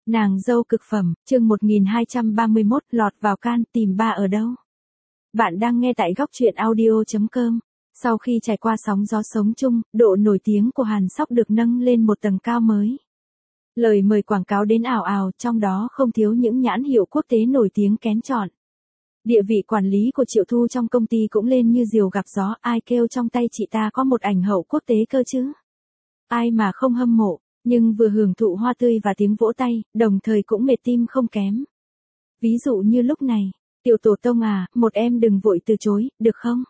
Nàng dâu cực phẩm, chương 1231, lọt vào can, tìm ba ở đâu? Bạn đang nghe tại góc truyện audio.com. Sau khi trải qua sóng gió sống chung, độ nổi tiếng của Hàn Sóc được nâng lên một tầng cao mới. Lời mời quảng cáo đến ào ào, trong đó không thiếu những nhãn hiệu quốc tế nổi tiếng kén chọn. Địa vị quản lý của Triệu Thu trong công ty cũng lên như diều gặp gió, ai kêu trong tay chị ta có một ảnh hậu quốc tế cơ chứ? Ai mà không hâm mộ, nhưng vừa hưởng thụ hoa tươi và tiếng vỗ tay, đồng thời cũng mệt tim không kém. Ví dụ như lúc này, tiểu tổ tông à, một em đừng vội từ chối, được không?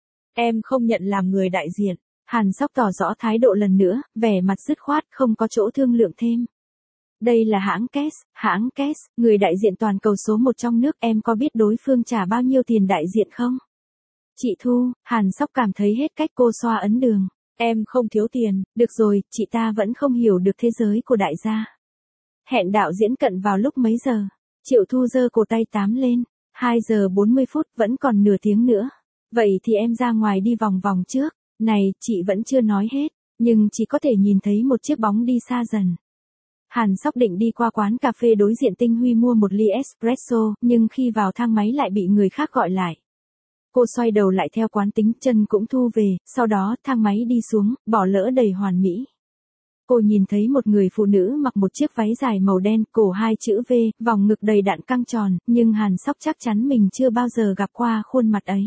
Em không nhận làm người đại diện. Hàn Sóc tỏ rõ thái độ lần nữa, vẻ mặt dứt khoát, không có chỗ thương lượng thêm. Đây là hãng Kes, người đại diện toàn cầu số 1 trong nước, em có biết đối phương trả bao nhiêu tiền đại diện không? Chị Thu, Hàn Sóc cảm thấy hết cách cô xoa ấn đường. Em không thiếu tiền, được rồi, chị ta vẫn không hiểu được thế giới của đại gia. Hẹn đạo diễn Cận vào lúc mấy giờ? Triệu Thu giơ cổ tay tám lên, 2 giờ 40 phút, vẫn còn nửa tiếng nữa. Vậy thì em ra ngoài đi vòng vòng trước. Này, chị vẫn chưa nói hết, nhưng chỉ có thể nhìn thấy một chiếc bóng đi xa dần. Hàn Sóc định đi qua quán cà phê đối diện Tinh Huy mua một ly espresso, nhưng khi vào thang máy lại bị người khác gọi lại. Cô xoay đầu lại theo quán tính, chân cũng thu về, sau đó thang máy đi xuống, bỏ lỡ đầy hoàn mỹ. Cô nhìn thấy một người phụ nữ mặc một chiếc váy dài màu đen, cổ 2 chữ V, vòng ngực đầy đặn căng tròn, nhưng Hàn Sóc chắc chắn mình chưa bao giờ gặp qua khuôn mặt ấy.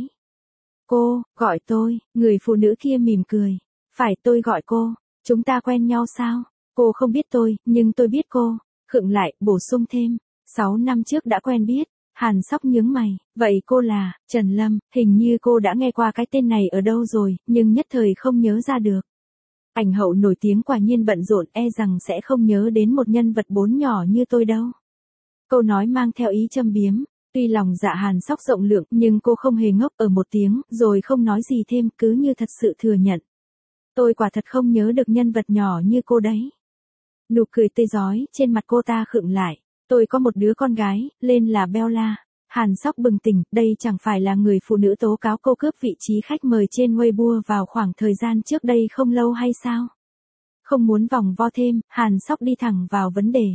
Cô, gọi tôi, người phụ nữ kia mỉm cười. Phải, tôi gọi cô, chúng ta quen nhau sao? Cô không biết tôi, nhưng tôi biết cô. Khựng lại, bổ sung thêm, 6 năm trước đã quen biết. Hàn Sóc nhướng mày, vậy cô là, Trần Lâm, hình như cô đã nghe qua cái tên này ở đâu rồi, nhưng nhất thời không nhớ ra được. Ảnh hậu nổi tiếng quả nhiên bận rộn, e rằng sẽ không nhớ đến một nhân vật 4 nhỏ như tôi đâu. Câu nói mang theo ý châm biếm, tuy lòng dạ Hàn Sóc rộng lượng, nhưng cô không hề ngốc, ở một tiếng, rồi không nói gì thêm, cứ như thật sự thừa nhận. Tôi quả thật không nhớ được nhân vật nhỏ như cô đấy. Nụ cười tươi rói, trên mặt cô ta khựng lại. Tôi có một đứa con gái, tên là Bella. Hàn Sóc bừng tỉnh, đây chẳng phải là người phụ nữ tố cáo cô cướp vị trí khách mời trên Weibo vào khoảng thời gian trước đây không lâu hay sao? Không muốn vòng vo thêm, Hàn Sóc đi thẳng vào vấn đề.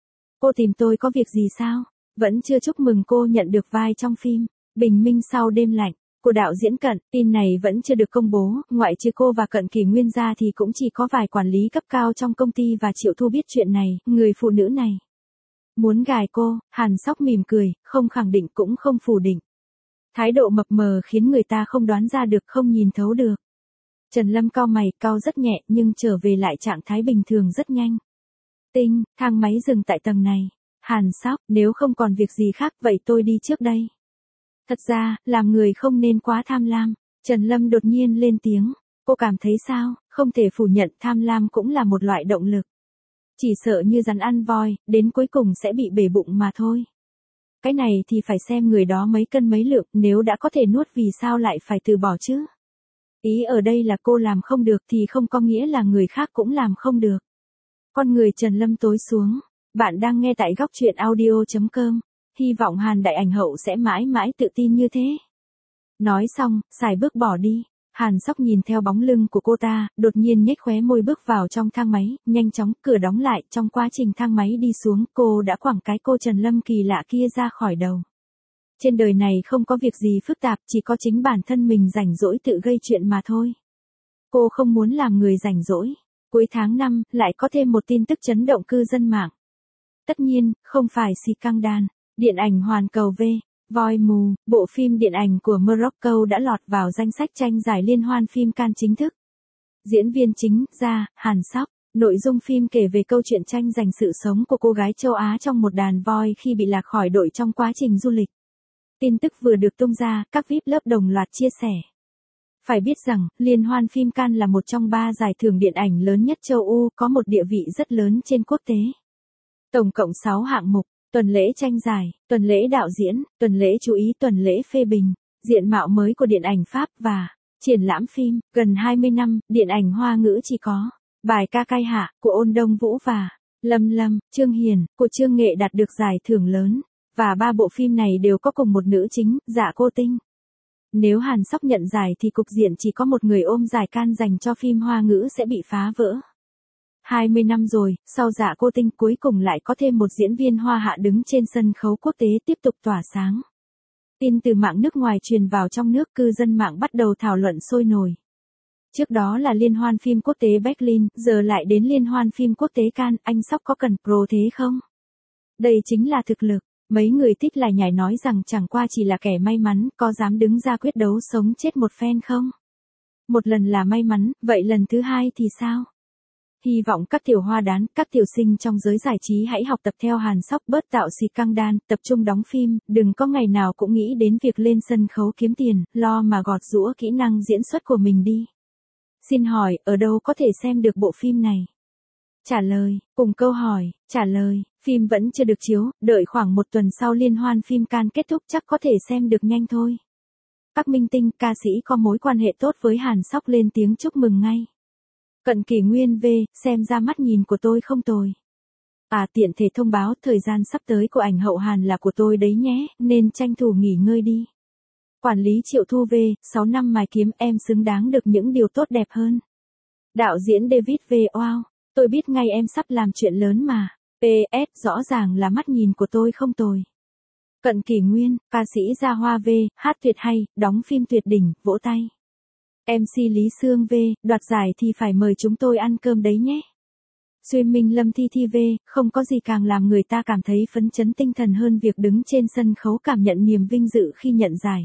Cô tìm tôi có việc gì sao? Vẫn chưa chúc mừng cô nhận được vai trong phim Bình Minh sau đêm lạnh của đạo diễn Cận. Tin này vẫn chưa được công bố, ngoại trừ cô và Cận Kỷ Nguyên ra thì cũng chỉ có vài quản lý cấp cao trong công ty và Triệu Thu biết chuyện này. Người phụ nữ này muốn gài cô. Hàn Sóc mỉm cười, không khẳng định cũng không phủ định. Thái độ mập mờ khiến người ta không đoán ra được, không nhìn thấu được. Trần Lâm cau mày, cau rất nhẹ, nhưng trở về lại trạng thái bình thường rất nhanh. Tinh, thang máy dừng tại tầng này. Hàn Sóc, nếu không còn việc gì khác, vậy tôi đi trước đây. Thật ra, làm người không nên quá tham lam. Trần Lâm đột nhiên lên tiếng. Cô cảm thấy sao? Không thể phủ nhận, tham lam cũng là một loại động lực. Chỉ sợ như rắn ăn voi, đến cuối cùng sẽ bị bể bụng mà thôi. Cái này thì phải xem người đó mấy cân mấy lượng, nếu đã có thể nuốt vì sao lại phải từ bỏ chứ? Ý ở đây là cô làm không được thì không có nghĩa là người khác cũng làm không được. Con người Trần Lâm tối xuống. Bạn đang nghe tại góc truyện audio.com. Hy vọng Hàn đại ảnh hậu sẽ mãi mãi tự tin như thế. Nói xong, xài bước bỏ đi. Hàn Sóc nhìn theo bóng lưng của cô ta, đột nhiên nhếch khóe môi bước vào trong thang máy, nhanh chóng, cửa đóng lại, trong quá trình thang máy đi xuống, cô đã quẳng cái cô Trần Lâm kỳ lạ kia ra khỏi đầu. Trên đời này không có việc gì phức tạp, chỉ có chính bản thân mình rảnh rỗi tự gây chuyện mà thôi. Cô không muốn làm người rảnh rỗi. Cuối tháng 5, lại có thêm một tin tức chấn động cư dân mạng. Tất nhiên, không phải Scandal. Điện ảnh Hoàn Cầu V. Voi mù, bộ phim điện ảnh của Morocco đã lọt vào danh sách tranh giải liên hoan phim Cannes chính thức. Diễn viên chính, ra, Hàn Sóc. Nội dung phim kể về câu chuyện tranh giành sự sống của cô gái châu Á trong một đàn voi khi bị lạc khỏi đội trong quá trình du lịch. Tin tức vừa được tung ra, các VIP lớp đồng loạt chia sẻ. Phải biết rằng, Liên hoan phim Cannes là một trong 3 giải thưởng điện ảnh lớn nhất châu Âu, có một địa vị rất lớn trên quốc tế. Tổng cộng 6 hạng mục. Tuần lễ tranh giải, tuần lễ đạo diễn, tuần lễ chú ý, tuần lễ phê bình, diện mạo mới của điện ảnh Pháp và triển lãm phim. Gần 20 năm, điện ảnh Hoa ngữ chỉ có bài ca Cai Hạ của Ôn Đông Vũ và Lâm Lâm, Trương Hiền của Trương Nghệ đạt được giải thưởng lớn, và 3 bộ phim này đều có cùng một nữ chính, Dạ Cô Tinh. Nếu Hàn Sóc nhận giải thì cục diện chỉ có một người ôm giải Cannes dành cho phim Hoa ngữ sẽ bị phá vỡ. 20 năm rồi, sau Dạ Cô Tinh cuối cùng lại có thêm một diễn viên hoa hạ đứng trên sân khấu quốc tế tiếp tục tỏa sáng. Tin từ mạng nước ngoài truyền vào trong nước, cư dân mạng bắt đầu thảo luận sôi nổi. Trước đó là liên hoan phim quốc tế Berlin, giờ lại đến liên hoan phim quốc tế Cannes, anh Sóc có cần pro thế không? Đây chính là thực lực. Mấy người thích lại nhảy nói rằng chẳng qua chỉ là kẻ may mắn, có dám đứng ra quyết đấu sống chết một phen không? Một lần là may mắn, vậy lần thứ hai thì sao? Hy vọng các tiểu hoa đán, các tiểu sinh trong giới giải trí hãy học tập theo Hàn Sóc, bớt tạo xì căng đan, tập trung đóng phim, đừng có ngày nào cũng nghĩ đến việc lên sân khấu kiếm tiền, lo mà gọt giũa kỹ năng diễn xuất của mình đi. Xin hỏi, ở đâu có thể xem được bộ phim này? Trả lời, cùng câu hỏi, trả lời, phim vẫn chưa được chiếu, đợi khoảng một tuần sau liên hoan phim Cannes kết thúc chắc có thể xem được nhanh thôi. Các minh tinh, ca sĩ có mối quan hệ tốt với Hàn Sóc lên tiếng chúc mừng ngay. Cận Kỷ Nguyên V, xem ra mắt nhìn của tôi không tồi. Tiện thể thông báo thời gian sắp tới của ảnh hậu Hàn là của tôi đấy nhé, nên tranh thủ nghỉ ngơi đi. Quản lý Triệu Thu V, 6 năm mài kiếm em xứng đáng được những điều tốt đẹp hơn. Đạo diễn David V, wow, tôi biết ngay em sắp làm chuyện lớn mà. PS, rõ ràng là mắt nhìn của tôi không tồi. Cận Kỷ Nguyên, ca sĩ Gia Hoa V, hát tuyệt hay, đóng phim tuyệt đỉnh, vỗ tay. MC Lý Sương V, đoạt giải thì phải mời chúng tôi ăn cơm đấy nhé. Swimming Lâm Thi Thi V, không có gì càng làm người ta cảm thấy phấn chấn tinh thần hơn việc đứng trên sân khấu cảm nhận niềm vinh dự khi nhận giải.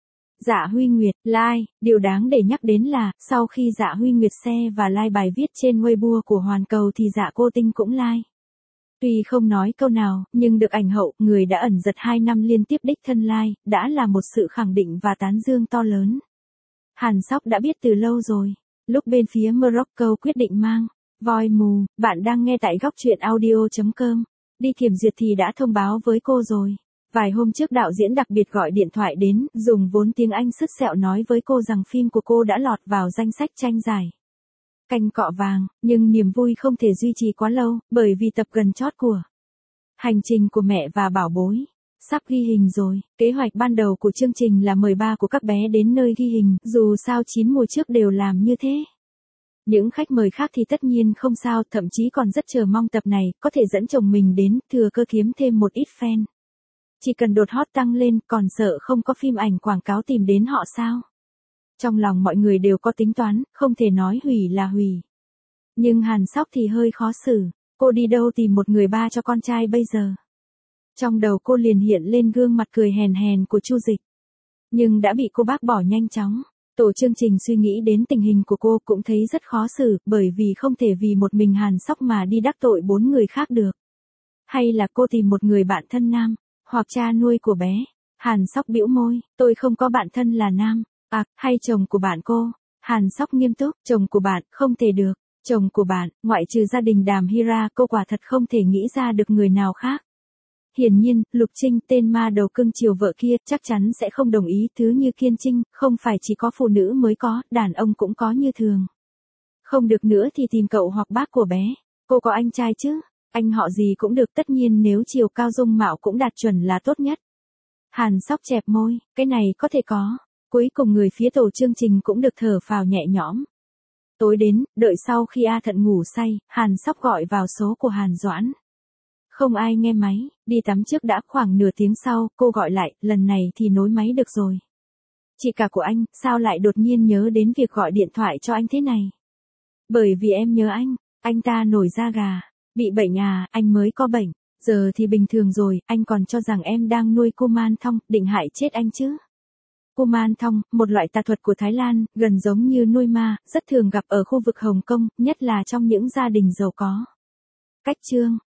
Dạ Huy Nguyệt, like, điều đáng để nhắc đến là, sau khi Dạ Huy Nguyệt share và like bài viết trên Weibo của Hoàn Cầu thì Dạ Cô Tinh cũng like. Tuy không nói câu nào, nhưng được ảnh hậu, người đã ẩn giật 2 năm liên tiếp đích thân like, đã là một sự khẳng định và tán dương to lớn. Hàn Sóc đã biết từ lâu rồi, lúc bên phía Morocco quyết định mang voi mù, bạn đang nghe tại góc truyện audio.com. Đi kiểm duyệt thì đã thông báo với cô rồi. Vài hôm trước đạo diễn đặc biệt gọi điện thoại đến, dùng vốn tiếng Anh sứt sẹo nói với cô rằng phim của cô đã lọt vào danh sách tranh giải canh cọ vàng, nhưng niềm vui không thể duy trì quá lâu, bởi vì tập gần chót của Hành trình của mẹ và bảo bối sắp ghi hình rồi. Kế hoạch ban đầu của chương trình là mời ba của các bé đến nơi ghi hình, dù sao 9 mùa trước đều làm như thế. Những khách mời khác thì tất nhiên không sao, thậm chí còn rất chờ mong tập này, có thể dẫn chồng mình đến, thừa cơ kiếm thêm một ít fan. Chỉ cần đột hot tăng lên, còn sợ không có phim ảnh quảng cáo tìm đến họ sao? Trong lòng mọi người đều có tính toán, không thể nói hủy là hủy. Nhưng Hàn Sóc thì hơi khó xử, cô đi đâu tìm một người ba cho con trai bây giờ? Trong đầu cô liền hiện lên gương mặt cười hèn hèn của Chu Dịch. Nhưng đã bị cô bác bỏ nhanh chóng. Tổ chương trình suy nghĩ đến tình hình của cô cũng thấy rất khó xử, bởi vì không thể vì một mình Hàn Sóc mà đi đắc tội 4 người khác được. Hay là cô tìm một người bạn thân nam, hoặc cha nuôi của bé? Hàn Sóc bĩu môi, tôi không có bạn thân là nam. Hay chồng của bạn cô? Hàn Sóc nghiêm túc, chồng của bạn, không thể được. Chồng của bạn, ngoại trừ gia đình Đàm Hira, cô quả thật không thể nghĩ ra được người nào khác. Hiển nhiên, Lục Trinh, tên ma đầu cưng chiều vợ kia, chắc chắn sẽ không đồng ý. Thứ như Kiên Trinh, không phải chỉ có phụ nữ mới có, đàn ông cũng có như thường. Không được nữa thì tìm cậu hoặc bác của bé. Cô có anh trai chứ? Anh họ gì cũng được, tất nhiên nếu chiều cao dung mạo cũng đạt chuẩn là tốt nhất. Hàn Sóc chẹp môi, cái này có thể có. Cuối cùng người phía tổ chương trình cũng được thở phào nhẹ nhõm. Tối đến, đợi sau khi A Thận ngủ say, Hàn Sóc gọi vào số của Hàn Doãn. Không ai nghe máy, đi tắm trước đã. Khoảng nửa tiếng sau, cô gọi lại, lần này thì nối máy được rồi. Chị cả của anh, sao lại đột nhiên nhớ đến việc gọi điện thoại cho anh thế này? Bởi vì em nhớ anh ta nổi da gà, bị bệnh à, anh mới có bệnh, giờ thì bình thường rồi, anh còn cho rằng em đang nuôi kuman thong, định hại chết anh chứ. Kuman thong, một loại tà thuật của Thái Lan, gần giống như nuôi ma, rất thường gặp ở khu vực Hồng Kông, nhất là trong những gia đình giàu có. Cách chương